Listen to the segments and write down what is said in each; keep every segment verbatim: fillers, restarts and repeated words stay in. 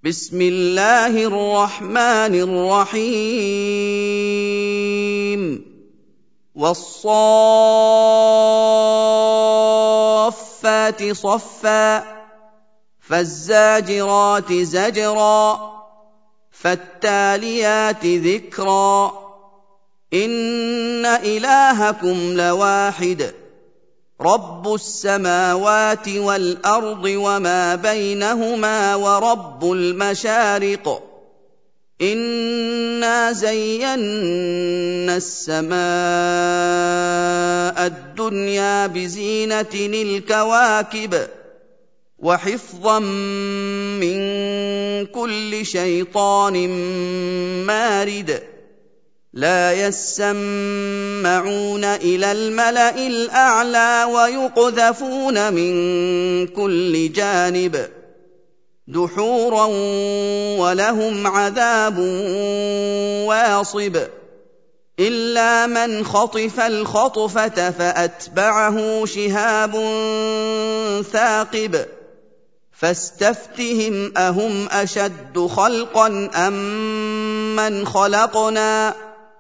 بسم الله الرحمن الرحيم والصافات صفا فالزاجرات زجرا فالتاليات ذكرا إن إلهكم لواحد رب السماوات والأرض وما بينهما ورب المشارق إنا زينا السماء الدنيا بزينة الكواكب وحفظا من كل شيطان مارد لا يسمعون إلى الملأ الأعلى ويقذفون من كل جانب دحورا ولهم عذاب واصب إلا من خطف الخطفة فأتبعه شهاب ثاقب فاستفتهم أهم أشد خلقا أم من خلقنا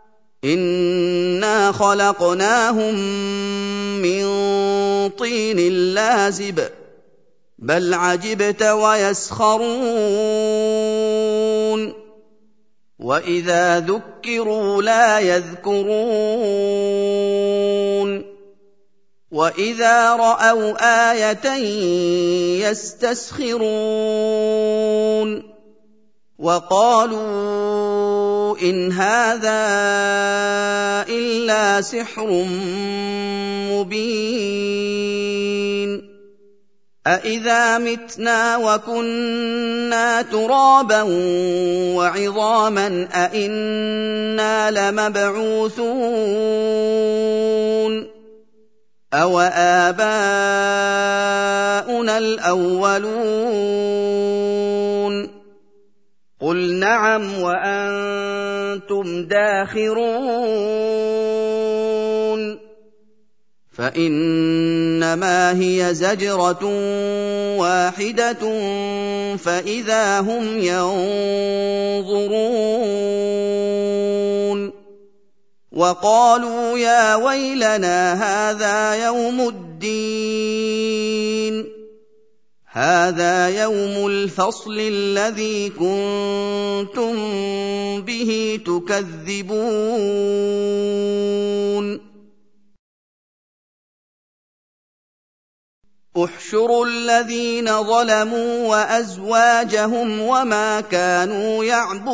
إنا خلقناهم من طين لازب بل عجبت ويسخرون وإذا ذكروا لا يذكرون وإذا رأوا آية يستسخرون وقالوا إن هذا إلا سحر مبين أإذا متنا وكنا ترابا وعظاما أإنا لمبعوثون أو آباؤنا الأولون قل نعم وأنتم داخرون فإنما هي زجرة واحدة فإذا هم ينظرون وقالوا يا ويلنا هذا يوم الدين هذا يوم الفصل الذي كنتم به تكذبون احشروا الذين ظلموا وأزواجهم وما كانوا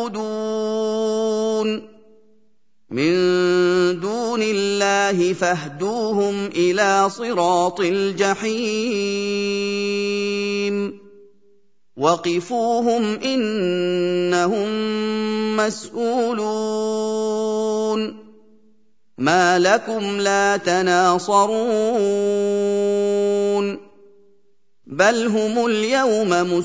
يعبدون من دون الله فاهدوهم إلى صراط الجحيم وقفوهم إنهم مسؤولون ما لكم لا تناصرون بل هم اليوم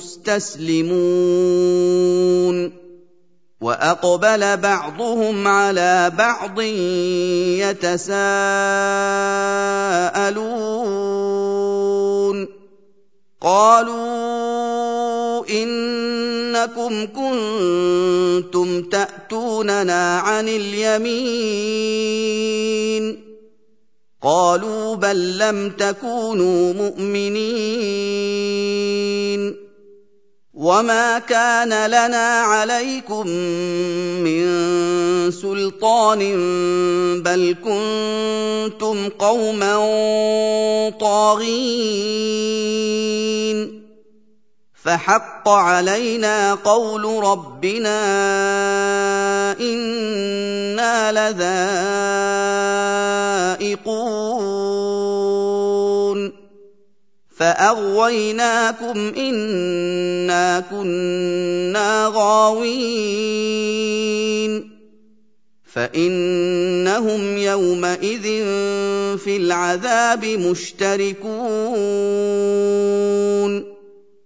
مستسلمون وأقبل بعضهم على بعض يتساءلون قالوا إنكم كنتم تأتوننا عن اليمين قالوا بل لم تكونوا مؤمنين وما كان لنا عليكم من سلطان بل كنتم قوما طاغين فحق علينا قول ربنا إنا لذائقون فأغويناكم إنا كنا غاوين فإنهم يومئذ في العذاب مشتركون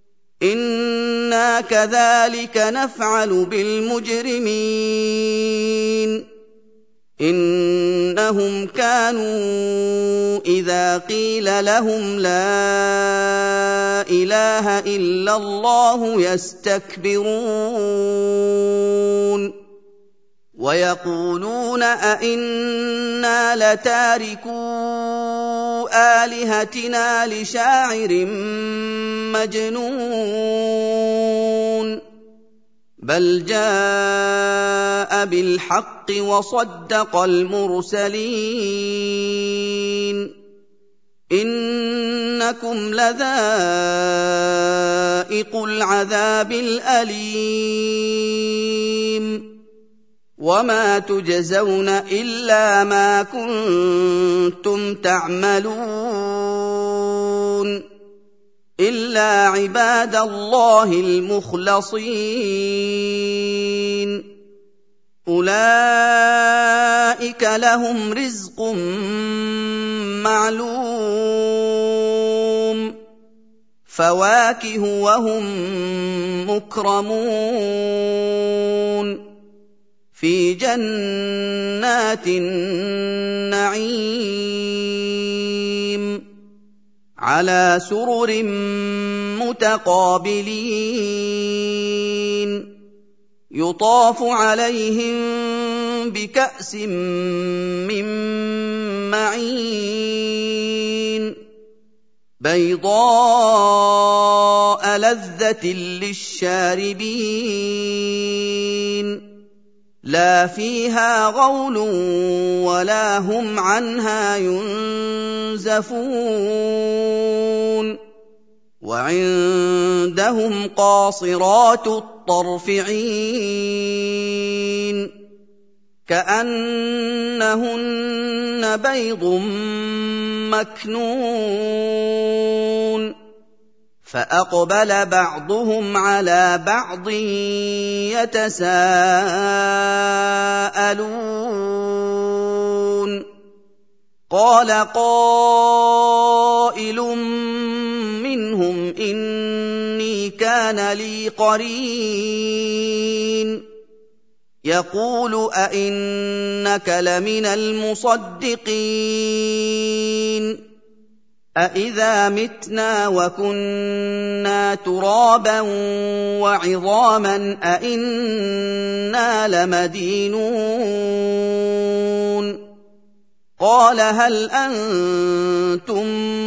إنا كذلك نفعل بالمجرمين إِنَّهُمْ كَانُوا إِذَا قِيلَ لَهُمْ لَا إِلَٰهَ إِلَّا اللَّهُ يَسْتَكْبِرُونَ وَيَقُولُونَ أَئِنَّا لَتَارِكُو آلِهَتِنَا لِشَاعِرٍ مَّجْنُونٍ بَلْ جَاءَ بِالْحَقِّ وَصَدَّقَ الْمُرْسَلِينَ إِنَّكُمْ لَذَائِقُو الْعَذَابِ الْأَلِيمِ وَمَا تُجْزَوْنَ إِلَّا مَا كُنتُمْ تَعْمَلُونَ إِلَّا عِبَادَ اللَّهِ الْمُخْلَصِينَ أُولَٰئِكَ لَهُمْ رِزْقٌ مَّعْلُومٌ فَوَاكِهُ وَهُم مُّكْرَمُونَ فِي جَنَّاتِ النَّعِيمِ عَلَىٰ سُرُرٍ مُّتَقَابِلِينَ يُطَافُ عَلَيْهِم بِكَأْسٍ مِّن مَّعِينٍ بَيْضَاءَ لَذَّةٍ لِّلشَّارِبِينَ لَا فِيهَا غَوْلٌ وَلَا هُمْ عَنْهَا يُنزَفُونَ وَعِندَهُمْ قَاصِرَاتُ الطَّرْفِ عِينٌ كَأَنَّهُنَّ بَيْضٌ مَّكْنُونٌ فَأَقْبَلَ بَعْضُهُمْ عَلَىٰ بَعْضٍ يَتَسَاءَلُونَ قَالَ قَائِلٌ مِّنْهُمْ إِنِّي كَانَ لِي قَرِينٌ يَقُولُ أَإِنَّكَ لَمِنَ الْمُصَدِّقِينَ أَإِذَا مِتْنَا وَكُنَّا تُرَابًا وَعِظَامًا أَإِنَّا لَمَدِينُونَ قَالَ هَلْ أَنتُم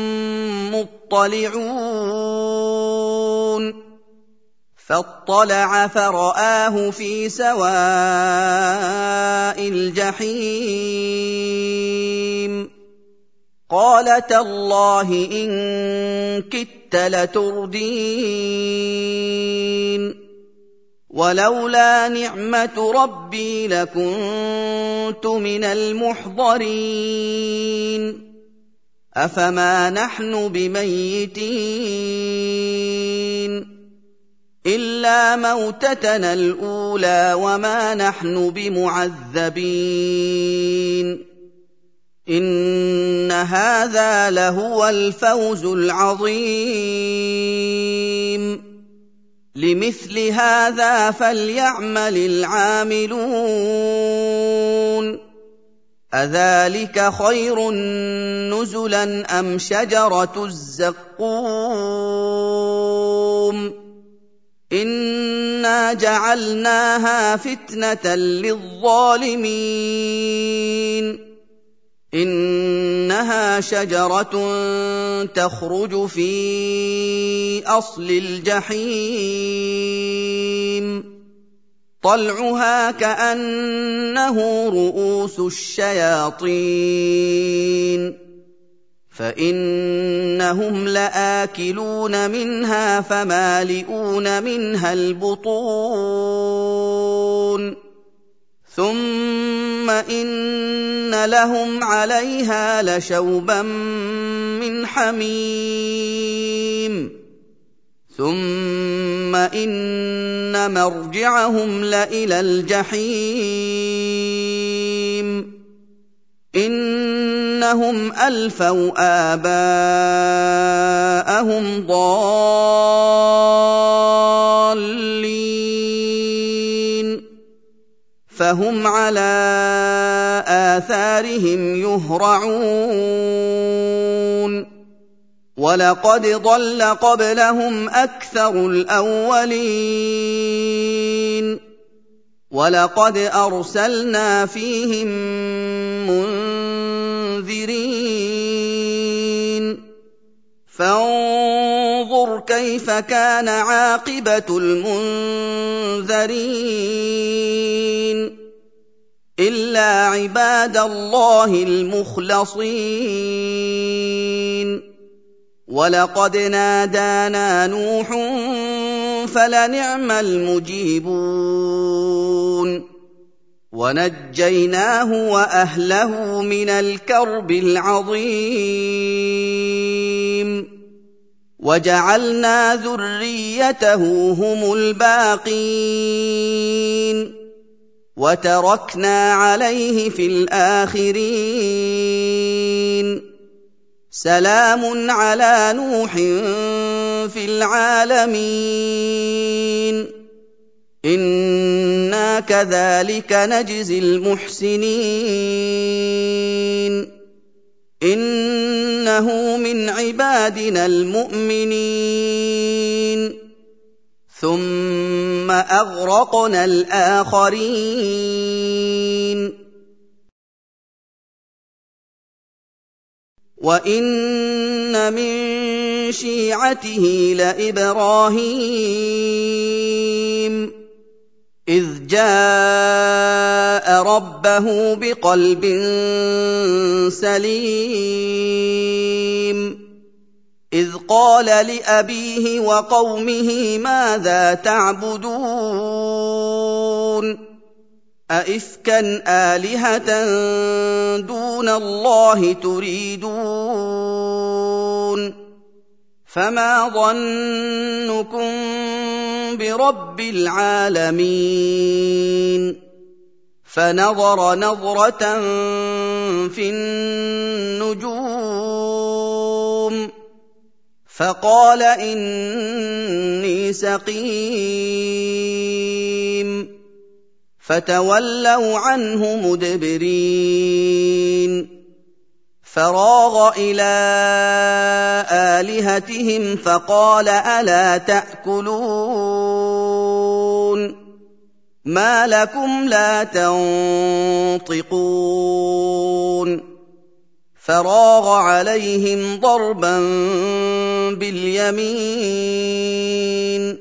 مُّطَّلِعُونَ فَاطَّلَعَ فَرَآهُ فِي سَوَاءِ الْجَحِيمِ قَالَ تَاللَّهِ إِن كِدتَّ لَتُرْدِينِ وَلَوْلَا نِعْمَةُ رَبِّي لَكُنتُ مِنَ الْمُحْضَرِينَ أَفَمَا نَحْنُ بِمَيِّتِينَ إِلَّا مَوْتَتَنَا الْأُولَىٰ وَمَا نَحْنُ بِمُعَذَّبِينَ إِنَّ هَٰذَا لَهُوَ الْفَوْزُ الْعَظِيمُ لِمِثْلِ هَٰذَا فَلْيَعْمَلِ الْعَامِلُونَ أَذَٰلِكَ خَيْرٌ نُّزُلًا أَمْ شَجَرَةُ الزَّقُّومِ إِنَّا جَعَلْنَاهَا فِتْنَةً لِّلظَّالِمِينَ إِنَّهَا شَجَرَةٌ تَخْرُجُ فِي أَصْلِ الْجَحِيمِ طَلْعُهَا كَأَنَّهُ رُءُوسُ الشَّيَاطِينِ فَإِنَّهُمْ لَآكِلُونَ مِنْهَا فَمَالِئُونَ مِنْهَا الْبُطُونَ ثُمَّ إِنَّ لَهُمْ عَلَيْهَا لَشَوْبًا مِّنْ حَمِيمٍ ثُمَّ إِنَّ مَرْجِعَهُمْ لَإِلَى الْجَحِيمِ إِنَّهُمْ أَلْفَوْا آبَاءَهُمْ ضَالِّينَ فهم على آثارهم يهرعون ولقد ضل قبلهم أكثر الأولين ولقد أرسلنا فيهم منذرين فانظر كيف كان عاقبة المنذرين إلا عباد الله المخلصين ولقد نادانا نوح فلنعم المجيبون ونجيناه وأهله من الكرب العظيم وجعلنا ذريته هم الباقين وتركنا عليه في الآخرين سلام على نوح في العالمين إنا كذلك نجزي المحسنين إنه من عبادنا المؤمنين ثم أغرقنا الآخرين وَإِنَّ مِن شِيعَتِهِ لَإِبْرَاهِيمَ إِذْ جَاءَ رَبَّهُ بِقَلْبٍ سَلِيمٍ إِذْ قَالَ لِأَبِيهِ وَقَوْمِهِ مَاذَا تَعْبُدُونَ أَئِفْكًا آلِهَةً دُونَ اللَّهِ تُرِيدُونَ فَمَا ظَنُّكُم بِرَبِّ الْعَالَمِينَ فَنَظَرَ نَظْرَةً فِي النُّجُومِ فَقَالَ إِنِّي سَقِيمٌ فَتَوَلَّوْا عَنْهُ مُدْبِرِينَ فَرَاغَ إِلَىٰ آلِهَتِهِمْ فَقَالَ أَلَا تَأْكُلُونَ مَا لَكُمْ لَا تَنطِقُونَ فَرَاغَ عَلَيْهِمْ ضَرْبًا بِالْيَمِينِ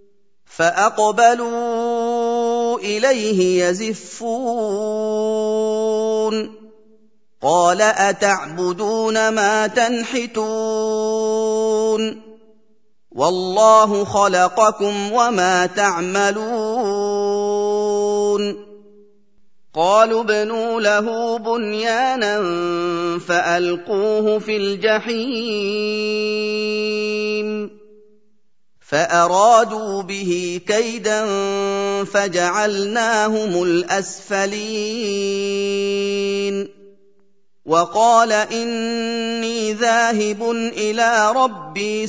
فَأَقْبَلُوا إِلَيْهِ يَزِفُّونَ قَالَ أَتَعْبُدُونَ مَا تَنْحِتُونَ وَاللَّهُ خَلَقَكُمْ وَمَا تَعْمَلُونَ قَالُوا ابْنُوا لَهُ بُنْيَانًا فَأَلْقُوهُ فِي الْجَحِيمِ فَأَرَادُوا بِهِ كَيْدًا فَجَعَلْنَاهُمُ الْأَسْفَلِينَ وَقَالَ إِنِّي ذَاهِبٌ إِلَىٰ رَبِّي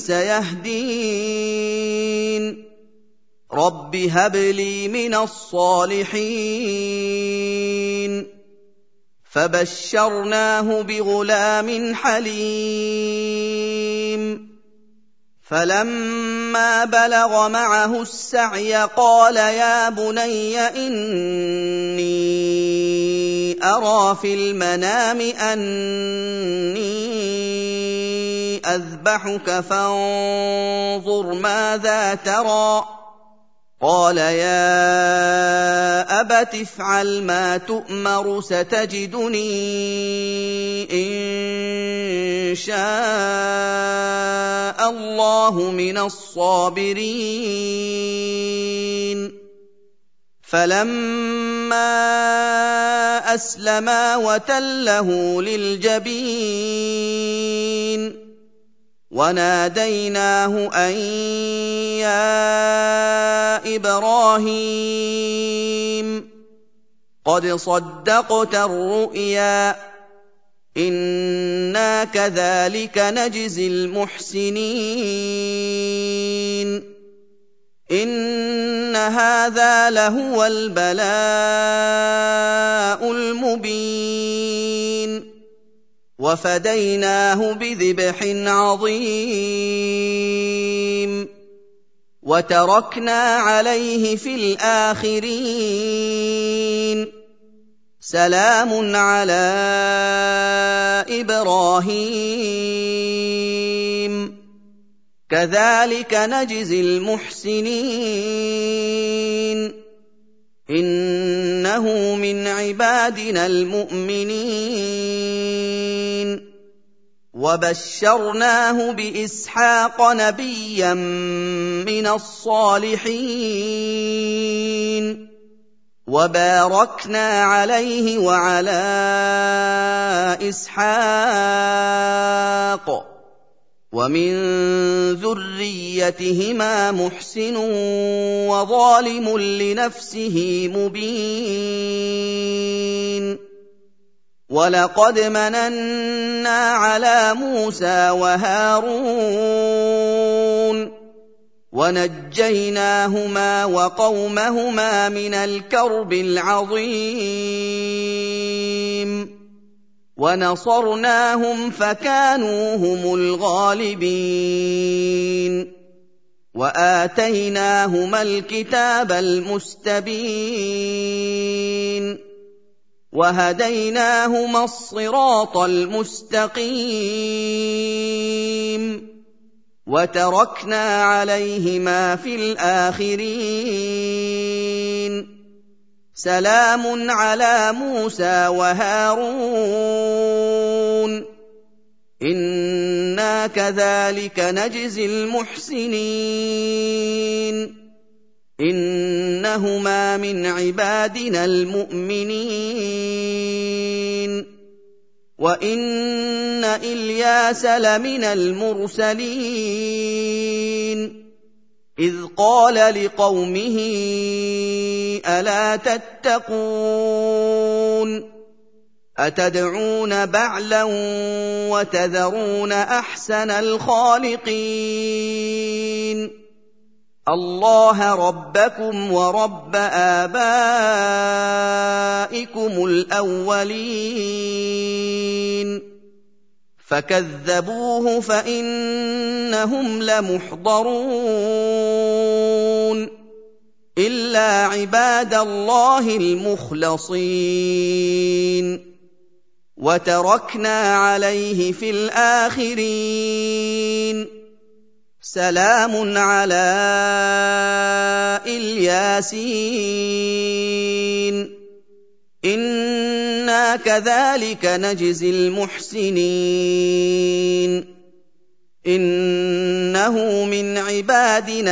سَيَهْدِينِ رَبِّ هَبْ لِي مِنَ الصَّالِحِينَ فَبَشَّرْنَاهُ بِغُلَامٍ حَلِيمٍ فَلَمَّا بَلَغَ مَعَهُ السَّعْيَ قَالَ يَا بُنَيَّ إِنِّي أَرَىٰ فِي الْمَنَامِ أَنِّي أَذْبَحُكَ فَانظُرْ مَاذَا تَرَىٰ قَالَ يَا أَبَتِ افْعَلْ مَا تُؤْمَرُ سَتَجِدُنِي إِن شَاءَ اللَّهُ مِنَ الصَّابِرِينَ فَلَمَّا أَسْلَمَا وَتَلَّهُ لِلْجَبِينِ وَنَادَيْنَاهُ أَن يَا إِبْرَاهِيمُ قَدْ صَدَّقْتَ الرُّؤْيَا إِنَّا كَذَٰلِكَ نَجْزِي الْمُحْسِنِينَ إِنَّ هَٰذَا لَهُوَ الْبَلَاءُ الْمُبِينُ وَفَدَيْنَاهُ بِذِبْحٍ عَظِيمٍ وَتَرَكْنَا عَلَيْهِ فِي الْآخِرِينَ سَلَامٌ عَلَىٰ إِبْرَاهِيمَ كَذَٰلِكَ نَجْزِي الْمُحْسِنِينَ إِنَّهُ مِنْ عِبَادِنَا الْمُؤْمِنِينَ وَبَشَّرْنَاهُ بِإِسْحَاقَ نَبِيًّا مِّنَ الصَّالِحِينَ وَبَارَكْنَا عَلَيْهِ وَعَلَىٰ إِسْحَاقَ وَمِن ذُرِّيَّتِهِمَا مُحْسِنٌ وَظَالِمٌ لِّنَفْسِهِ مُبِينٌ وَلَقَدْ مَنَنَّا عَلَىٰ مُوسَىٰ وَهَارُونَ وَنَجَّيْنَاهُمَا وَقَوْمَهُمَا مِنَ الْكَرْبِ الْعَظِيمِ وَنَصَرْنَاهُمْ فَكَانُوا هُمُ الْغَالِبِينَ وَآتَيْنَاهُمَا الْكِتَابَ الْمُسْتَبِينَ وَهَدَيْنَاهُمَا الصِّرَاطَ الْمُسْتَقِيمَ وَتَرَكْنَا عَلَيْهِمَا فِي الْآخِرِينَ سَلَامٌ عَلَىٰ مُوسَىٰ وَهَارُونَ إِنَّا كَذَٰلِكَ نَجْزِي الْمُحْسِنِينَ إِنَّهُمَا مِنْ عِبَادِنَا الْمُؤْمِنِينَ وَإِنَّ إِلْيَاسَ لَمِنَ الْمُرْسَلِينَ إِذْ قَالَ لِقَوْمِهِ أَلَا تَتَّقُونَ أَتَدْعُونَ بَعْلًا وَتَذَرُونَ أَحْسَنَ الْخَالِقِينَ اللَّهَ رَبَّكُمْ وَرَبَّ آبَائِكُمُ الْأَوَّلِينَ فَكَذَّبُوهُ فَإِنَّهُمْ لَمُحْضَرُونَ إِلَّا عِبَادَ اللَّهِ الْمُخْلَصِينَ وَتَرَكْنَا عَلَيْهِ فِي الْآخِرِينَ سَلَامٌ عَلَىٰ الْيَاسِينَ إِنَّا كَذَٰلِكَ نَجْزِي الْمُحْسِنِينَ إِنَّهُ مِنْ عِبَادِنَا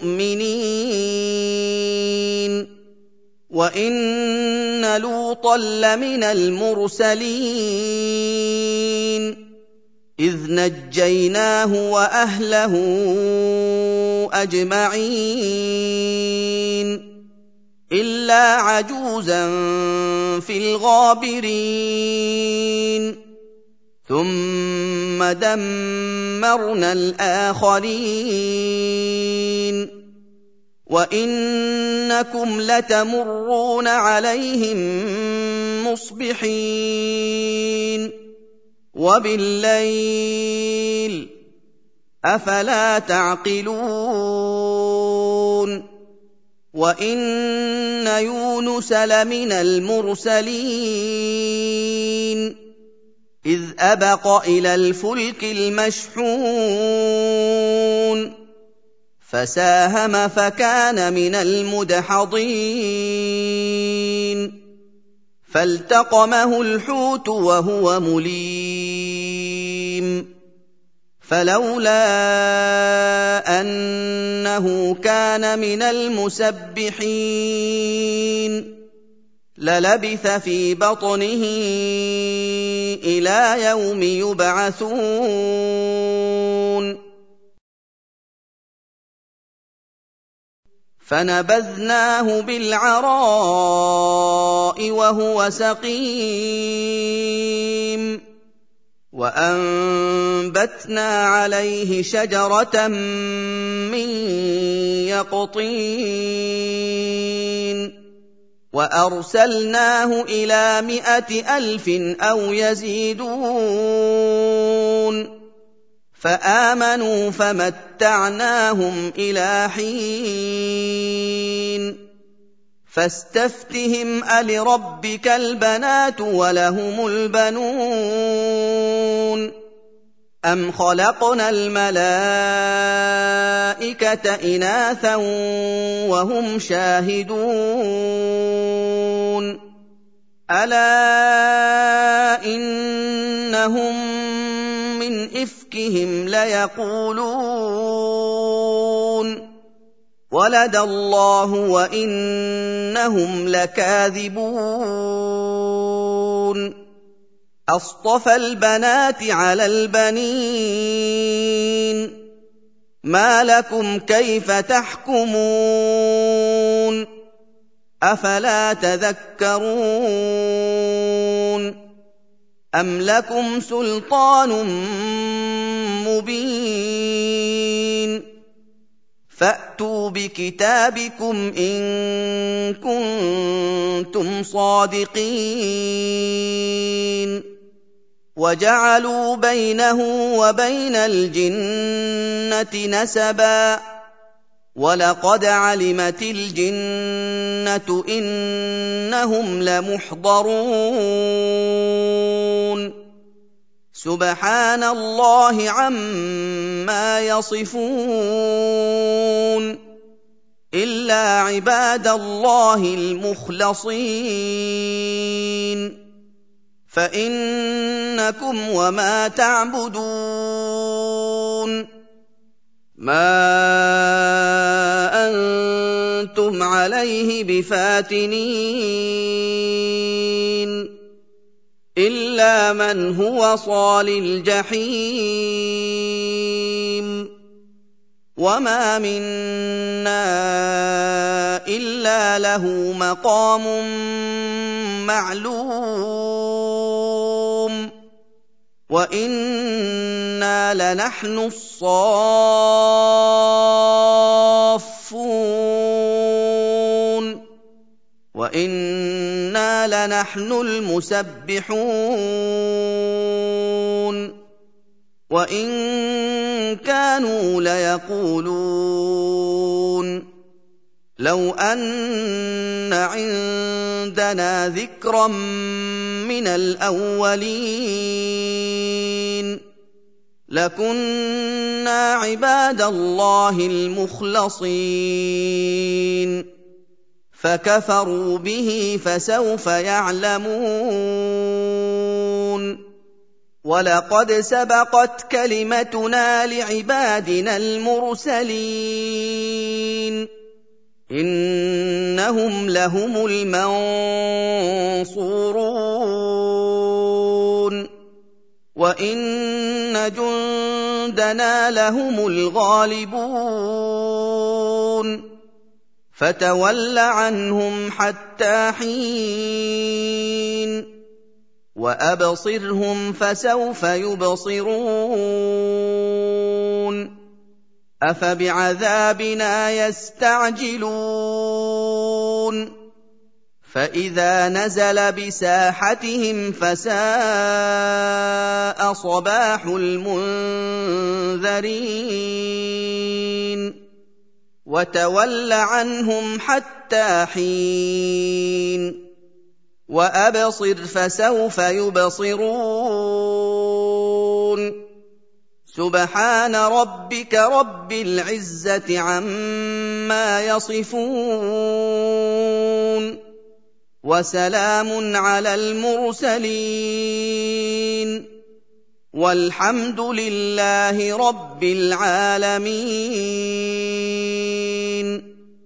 الْمُؤْمِنِينَ وَإِنَّ لُوطًا لَّمِنَ الْمُرْسَلِينَ إِذْ نَجَّيْنَاهُ وَأَهْلَهُ أَجْمَعِينَ إِلَّا عَجُوزًا فِي الْغَابِرِينَ ثُمَّ دَمَّرْنَا الْآخَرِينَ وَإِنَّكُمْ لَتَمُرُّونَ عَلَيْهِم مُّصْبِحِينَ وَبِاللَّيْلِ ۗ أَفَلَا تَعْقِلُونَ وَإِنَّ يُونُسَ لَمِنَ الْمُرْسَلِينَ إِذْ أَبَقَ إِلَى الْفُلْكِ الْمَشْحُونِ فَسَاهَمَ فَكَانَ مِنَ الْمُدْحَضِينَ فَالْتَقَمَهُ الْحُوتُ وَهُوَ مُلِيمٌ فَلَوْلَا أَنَّهُ كَانَ مِنَ الْمُسَبِّحِينَ لَلَبِثَ فِي بَطْنِهِ إِلَىٰ يَوْمِ يُبْعَثُونَ فَنَبَذْنَاهُ بِالْعَرَاءِ وَهُوَ سَقِيمٌ وَأَنبَتْنَا عَلَيْهِ شَجَرَةً مِّن يَقْطِينٍ وَأَرْسَلْنَاهُ إِلَىٰ مِائَةِ أَلْفٍ أَوْ يَزِيدُونَ فَآمَنُوا فَمَتَّعْنَاهُمْ إِلَىٰ حِينٍ فَاسْتَفْتِهِمْ أَلِرَبِّكَ الْبَنَاتُ وَلَهُمُ الْبَنُونَ أَمْ خَلَقْنَا الْمَلَائِكَةَ إِنَاثًا وَهُمْ شَاهِدُونَ أَلَا إِنَّهُم مِّنْ إِفْكِهِمْ لَيَقُولُونَ وَلَدَ اللَّهُ وَإِنَّهُمْ لَكَاذِبُونَ أَصْطَفَى الْبَنَاتِ عَلَى الْبَنِينَ مَا لَكُمْ كَيْفَ تَحْكُمُونَ أَفَلَا تَذَكَّرُونَ أَمْ لَكُمْ سُلْطَانٌ مُّبِينٌ فَأْتُوا بِكِتَابِكُمْ إِن كُنتُمْ صَادِقِينَ وَجَعَلُوا بَيْنَهُ وَبَيْنَ الْجِنَّةِ نَسَبًا وَلَقَدْ عَلِمَتِ الْجِنَّةُ إِنَّهُمْ لَمُحْضَرُونَ سُبْحَانَ اللَّهِ عَمَّا يَصِفُونَ إِلَّا عِبَادَ اللَّهِ الْمُخْلَصِينَ فَإِنَّكُمْ وَمَا تَعْبُدُونَ مَا أَنتُمْ عَلَيْهِ بِفَاتِنِينَ إِلَّا مَنْ هُوَ صَالِ الْجَحِيمِ وَمَا مِنَّا إِلَّا لَهُ مَقَامٌ مَّعْلُومٌ وَإِنَّا لَنَحْنُ الصَّافُّونَ وَإِنَّا لَنَحْنُ الْمُسَبِّحُونَ وَإِن كَانُوا لَيَقُولُونَ لَوْ أَنَّ عِندَنَا ذِكْرًا مِّنَ الْأَوَّلِينَ لَكُنَّا عِبَادَ اللَّهِ الْمُخْلَصِينَ فَكَفَرُوا بِهِ فَسَوْفَ يَعْلَمُونَ وَلَقَدْ سَبَقَتْ كَلِمَتُنَا لِعِبَادِنَا الْمُرْسَلِينَ إِنَّهُمْ لَهُمُ الْمَنصُورُونَ وَإِنَّ جُندَنَا لَهُمُ الْغَالِبُونَ فَتَوَلَّ عَنْهُمْ حَتَّىٰ حِينٍ وَأَبْصِرْهُمْ فَسَوْفَ يُبْصِرُونَ أَفَبِعَذَابِنَا يَسْتَعْجِلُونَ فَإِذَا نَزَلَ بِسَاحَتِهِمْ فَسَاءَ صَبَاحُ الْمُنذَرِينَ وَتَوَلَّ عَنْهُمْ حَتَّىٰ حِينٍ وَأَبْصِرْ فَسَوْفَ يُبْصِرُونَ سُبْحَانَ رَبِّكَ رَبِّ الْعِزَّةِ عَمَّا يَصِفُونَ وَسَلَامٌ عَلَى الْمُرْسَلِينَ وَالْحَمْدُ لِلَّهِ رَبِّ الْعَالَمِينَ